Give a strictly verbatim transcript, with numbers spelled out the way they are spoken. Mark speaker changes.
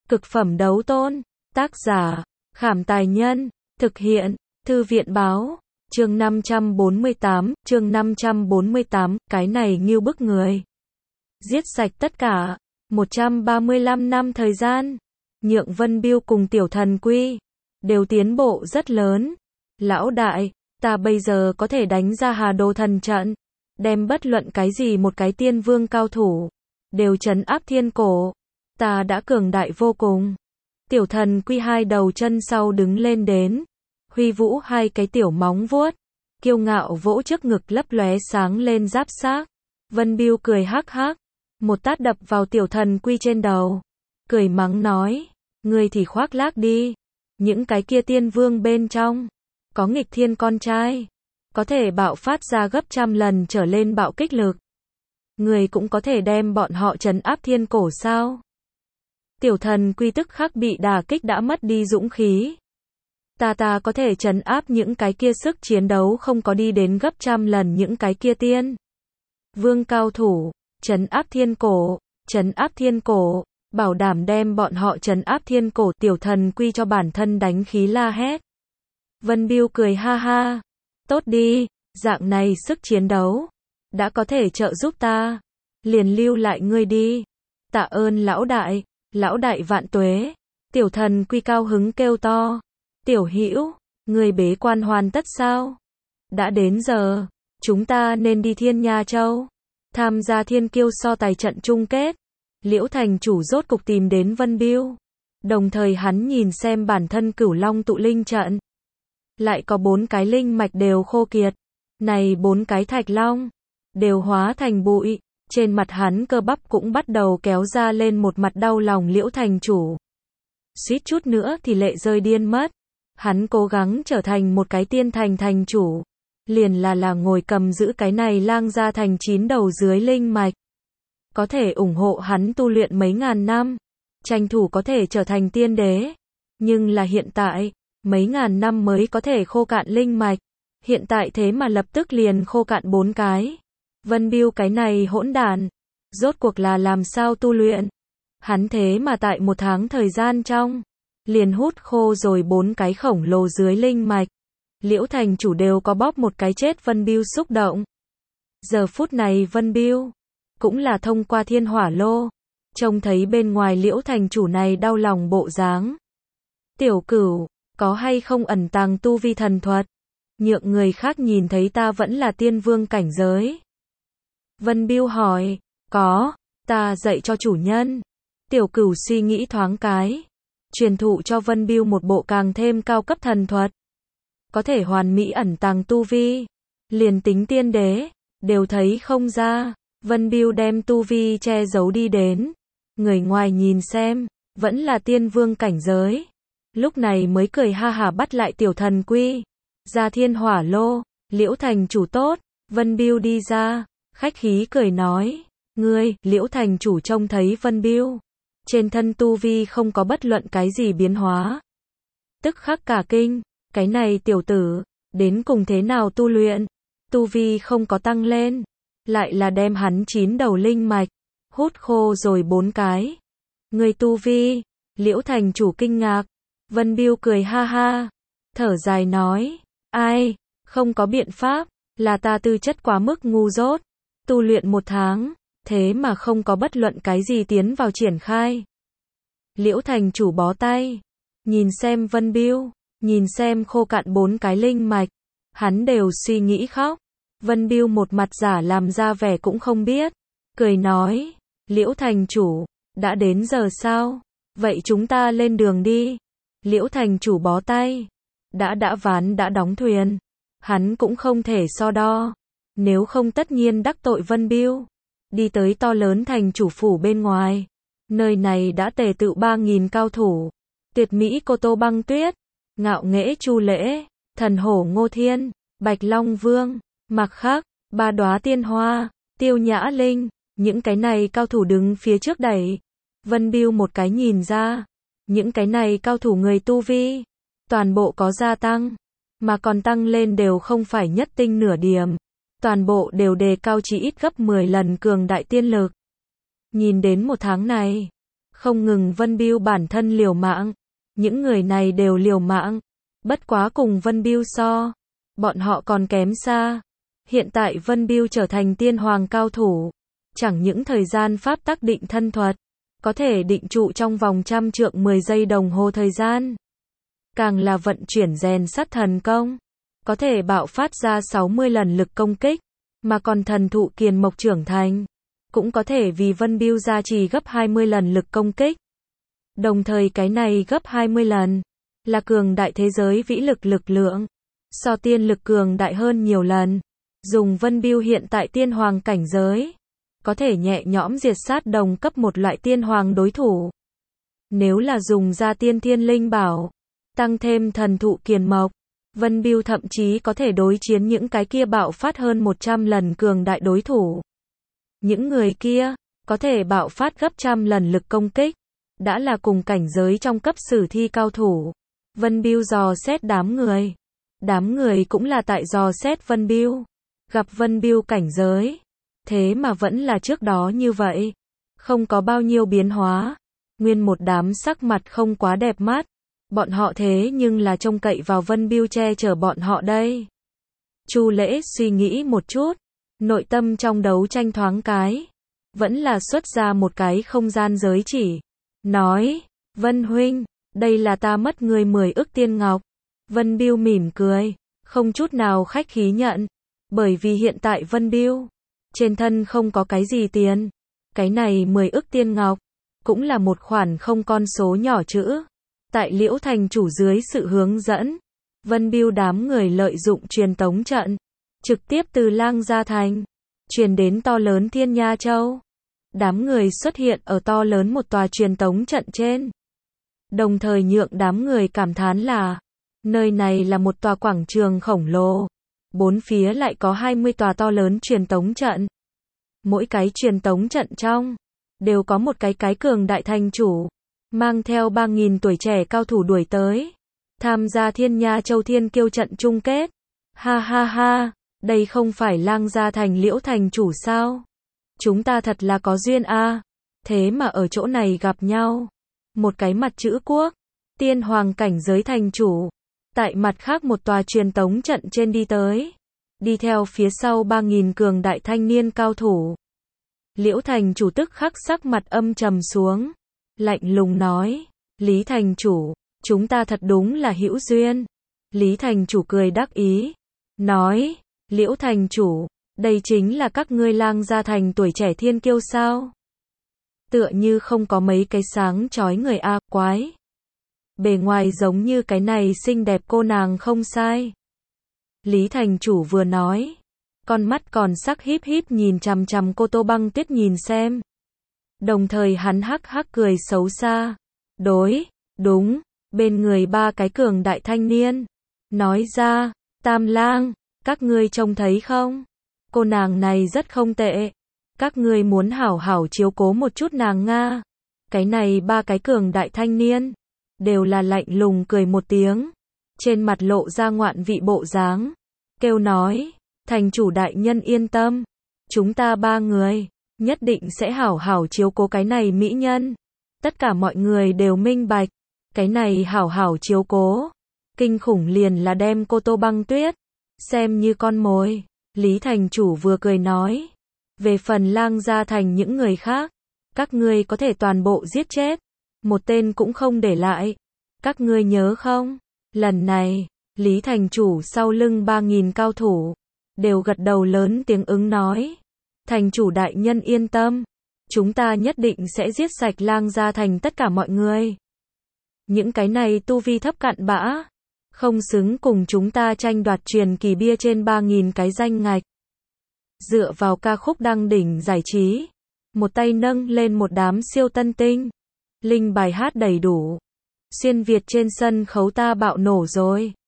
Speaker 1: Cực phẩm đấu tôn. Tác giả, Khảm Tài Nhân. Thực hiện, Thư viện Báo. Chương năm trăm bốn mươi tám, chương năm trăm bốn mươi tám, cái này nghiêu bức người. Giết sạch tất cả. một trăm ba mươi lăm năm thời gian. Nhượng Vân Biêu cùng Tiểu Thần Quy đều tiến bộ rất lớn. Lão đại, ta bây giờ có thể đánh ra Hà Đồ thần trận, đem bất luận cái gì một cái tiên vương cao thủ đều trấn áp thiên cổ. Ta đã cường đại vô cùng. Tiểu Thần Quy hai đầu chân sau đứng lên đến, huy vũ hai cái tiểu móng vuốt, kiêu ngạo vỗ trước ngực lấp lóe sáng lên giáp xác. Vân Biêu cười hắc hắc, một tát đập vào Tiểu Thần Quy trên đầu, cười mắng nói, ngươi thì khoác lác đi, những cái kia tiên vương bên trong có nghịch thiên con trai, có thể bạo phát ra gấp trăm lần trở lên bạo kích lực. Người cũng có thể đem bọn họ trấn áp thiên cổ sao? Tiểu Thần Quy tức khắc bị đả kích đã mất đi dũng khí. Ta ta có thể trấn áp những cái kia sức chiến đấu không có đi đến gấp trăm lần những cái kia tiên vương cao thủ, trấn áp thiên cổ, trấn áp thiên cổ, bảo đảm đem bọn họ trấn áp thiên cổ. Tiểu Thần Quy cho bản thân đánh khí la hét. Vân Biêu cười ha ha, tốt đi, dạng này sức chiến đấu đã có thể trợ giúp ta, liền lưu lại ngươi đi. Tạ ơn lão đại, lão đại vạn tuế. Tiểu Thần Quy cao hứng kêu to. Tiểu Hữu, ngươi bế quan hoàn tất sao? Đã đến giờ, chúng ta nên đi Thiên Nha Châu, tham gia thiên kiêu so tài trận chung kết. Liễu thành chủ rốt cục tìm đến Vân Biêu, đồng thời hắn nhìn xem bản thân Cửu Long tụ linh trận, lại có bốn cái linh mạch đều khô kiệt, này bốn cái thạch long đều hóa thành bụi, trên mặt hắn cơ bắp cũng bắt đầu kéo ra lên một mặt đau lòng. Liễu thành chủ suýt chút nữa thì lệ rơi điên mất. Hắn cố gắng trở thành một cái tiên thành thành chủ, liền là là ngồi cầm giữ cái này lang gia thành chín đầu dưới linh mạch, có thể ủng hộ hắn tu luyện mấy ngàn năm, tranh thủ có thể trở thành tiên đế. Nhưng là hiện tại, mấy ngàn năm mới có thể khô cạn linh mạch, hiện tại thế mà lập tức liền khô cạn bốn cái. Vân Biêu cái này hỗn đản, rốt cuộc là làm sao tu luyện? Hắn thế mà tại một tháng thời gian trong, liền hút khô rồi bốn cái khổng lồ dưới linh mạch. Liễu thành chủ đều có bóp một cái chết Vân Biêu xúc động. Giờ phút này Vân Biêu cũng là thông qua thiên hỏa lô, trông thấy bên ngoài Liễu thành chủ này đau lòng bộ dáng. Tiểu Cửu, có hay không ẩn tàng tu vi thần thuật, nhượng người khác nhìn thấy ta vẫn là tiên vương cảnh giới? Vân Biêu hỏi. Có, ta dạy cho chủ nhân. Tiểu Cửu suy nghĩ thoáng cái, truyền thụ cho Vân Biêu một bộ càng thêm cao cấp thần thuật, có thể hoàn mỹ ẩn tàng tu vi, liền tính tiên đế đều thấy không ra. Vân Biêu đem tu vi che giấu đi đến, người ngoài nhìn xem vẫn là tiên vương cảnh giới, lúc này mới cười ha hả bắt lại Tiểu Thần Quy, ra thiên hỏa lô. Liễu thành chủ tốt. Vân Biêu đi ra, khách khí cười nói, ngươi. Liễu thành chủ trông thấy Vân Biêu trên thân tu vi không có bất luận cái gì biến hóa, tức khắc cả kinh, cái này tiểu tử đến cùng thế nào tu luyện, tu vi không có tăng lên, lại là đem hắn chín đầu linh mạch hút khô rồi bốn cái. Người tu vi? Liễu thành chủ kinh ngạc. Vân Biêu cười ha ha, thở dài nói, ai, không có biện pháp, là ta tư chất quá mức ngu dốt, tu luyện một tháng, thế mà không có bất luận cái gì tiến vào triển khai. Liễu thành chủ bó tay, nhìn xem Vân Biêu, nhìn xem khô cạn bốn cái linh mạch, hắn đều suy nghĩ khóc. Vân Biêu một mặt giả làm ra vẻ cũng không biết, cười nói, Liễu thành chủ, đã đến giờ sao? Vậy chúng ta lên đường đi. Liễu thành chủ bó tay, đã đã ván đã đóng thuyền, hắn cũng không thể so đo, nếu không tất nhiên đắc tội Vân Biêu. Đi tới to lớn thành chủ phủ bên ngoài, nơi này đã tề tựu ba nghìn cao thủ, tuyệt mỹ Cô Tô Băng Tuyết, ngạo nghễ Chu Lễ, thần hổ Ngô Thiên, Bạch Long Vương, Mặc Khắc, ba đóa tiên hoa, Tiêu Nhã Linh, những cái này cao thủ đứng phía trước đẩy. Vân Biêu một cái nhìn ra, những cái này cao thủ người tu vi, toàn bộ có gia tăng, mà còn tăng lên đều không phải nhất tinh nửa điểm, toàn bộ đều đề cao chỉ ít gấp mười lần cường đại tiên lực. Nhìn đến một tháng này, Không ngừng Vân Bưu bản thân liều mạng, những người này đều liều mạng, bất quá cùng Vân Bưu so, bọn họ còn kém xa. Hiện tại Vân Bưu trở thành tiên hoàng cao thủ, chẳng những thời gian pháp tắc định thân thuật, có thể định trụ trong vòng trăm trượng mười giây đồng hồ thời gian. Càng là vận chuyển rèn sắt thần công, có thể bạo phát ra sáu mươi lần lực công kích, mà còn thần thụ kiền mộc trưởng thành, cũng có thể vì Vân Bưu gia trì gấp hai mươi lần lực công kích. Đồng thời cái này gấp hai mươi lần, là cường đại thế giới vĩ lực lực lượng, so tiên lực cường đại hơn nhiều lần. Dùng Vân Bưu hiện tại tiên hoàng cảnh giới, có thể nhẹ nhõm diệt sát đồng cấp một loại tiên hoàng đối thủ. Nếu là dùng ra tiên thiên linh bảo, tăng thêm thần thụ kiền mộc, Vân Bưu thậm chí có thể đối chiến những cái kia bạo phát hơn một trăm lần cường đại đối thủ. Những người kia, có thể bạo phát gấp trăm lần lực công kích, đã là cùng cảnh giới trong cấp sử thi cao thủ. Vân Bưu dò xét đám người. Đám người cũng là tại dò xét Vân Bưu. Gặp Vân Bưu cảnh giới, thế mà vẫn là trước đó như vậy, không có bao nhiêu biến hóa, nguyên một đám sắc mặt không quá đẹp mắt, bọn họ thế nhưng là trông cậy vào Vân Bưu che chở bọn họ đây. Chu Lễ suy nghĩ một chút, nội tâm trong đấu tranh thoáng cái, vẫn là xuất ra một cái không gian giới chỉ, nói, Vân huynh, đây là ta mất người mười ức tiên ngọc. Vân Bưu mỉm cười, không chút nào khách khí nhận. Bởi vì hiện tại Vân Bưu trên thân không có cái gì tiền, cái này mười ức tiên ngọc cũng là một khoản không con số nhỏ chữ. Tại Liễu thành chủ dưới sự hướng dẫn, Vân Bưu đám người lợi dụng truyền tống trận, trực tiếp từ Lang Gia thành truyền đến to lớn Thiên Nha Châu. Đám người xuất hiện ở to lớn một tòa truyền tống trận trên, đồng thời nhượng đám người cảm thán là nơi này là một tòa quảng trường khổng lồ. Bốn phía lại có hai mươi tòa to lớn truyền tống trận. Mỗi cái truyền tống trận trong, đều có một cái cái cường đại thành chủ, mang theo ba nghìn tuổi trẻ cao thủ đuổi tới, tham gia Thiên Nha Châu Thiên Kiêu trận chung kết. Ha ha ha, đây không phải Lang Gia thành Liễu thành chủ sao? Chúng ta thật là có duyên a. À. Thế mà ở chỗ này gặp nhau. Một cái mặt chữ quốc, tiên hoàng cảnh giới thành chủ, tại mặt khác một tòa truyền tống trận trên đi tới, đi theo phía sau ba nghìn cường đại thanh niên cao thủ. Liễu thành chủ tức khắc sắc mặt âm trầm xuống, lạnh lùng nói, Lý thành chủ, chúng ta thật đúng là hữu duyên. Lý thành chủ cười đắc ý, nói, Liễu thành chủ, đây chính là các ngươi Lang Gia thành tuổi trẻ thiên kiêu sao? Tựa như không có mấy cái sáng chói người a, quái. Bề ngoài giống như cái này xinh đẹp cô nàng không sai. Lý thành chủ vừa nói, con mắt còn sắc híp híp nhìn chằm chằm cô Tô Băng Tuyết nhìn xem. Đồng thời hắn hắc hắc cười xấu xa. Đối, đúng, bên người ba cái cường đại thanh niên. Nói ra, Tam Lang, các ngươi trông thấy không? Cô nàng này rất không tệ. Các ngươi muốn hảo hảo chiếu cố một chút nàng nga. Cái này ba cái cường đại thanh niên, đều là lạnh lùng cười một tiếng, trên mặt lộ ra ngoạn vị bộ dáng, kêu nói, thành chủ đại nhân yên tâm, chúng ta ba người, nhất định sẽ hảo hảo chiếu cố cái này mỹ nhân. Tất cả mọi người đều minh bạch, cái này hảo hảo chiếu cố, kinh khủng liền là đem cô Tô Băng Tuyết, xem như con mồi. Lý thành chủ vừa cười nói, về phần Lang Gia thành những người khác, các ngươi có thể toàn bộ giết chết, một tên cũng không để lại. Các ngươi nhớ không? Lần này, Lý thành chủ sau lưng ba nghìn cao thủ, đều gật đầu lớn tiếng ứng nói. Thành chủ đại nhân yên tâm, chúng ta nhất định sẽ giết sạch Lang Gia thành tất cả mọi người. Những cái này tu vi thấp cặn bã, không xứng cùng chúng ta tranh đoạt truyền kỳ bia trên ba nghìn cái danh ngạch. Dựa vào ca khúc đăng đỉnh giải trí, một tay nâng lên một đám siêu tân tinh, linh bài hát đầy đủ. Xuyên Việt trên sân khấu ta bạo nổ rồi.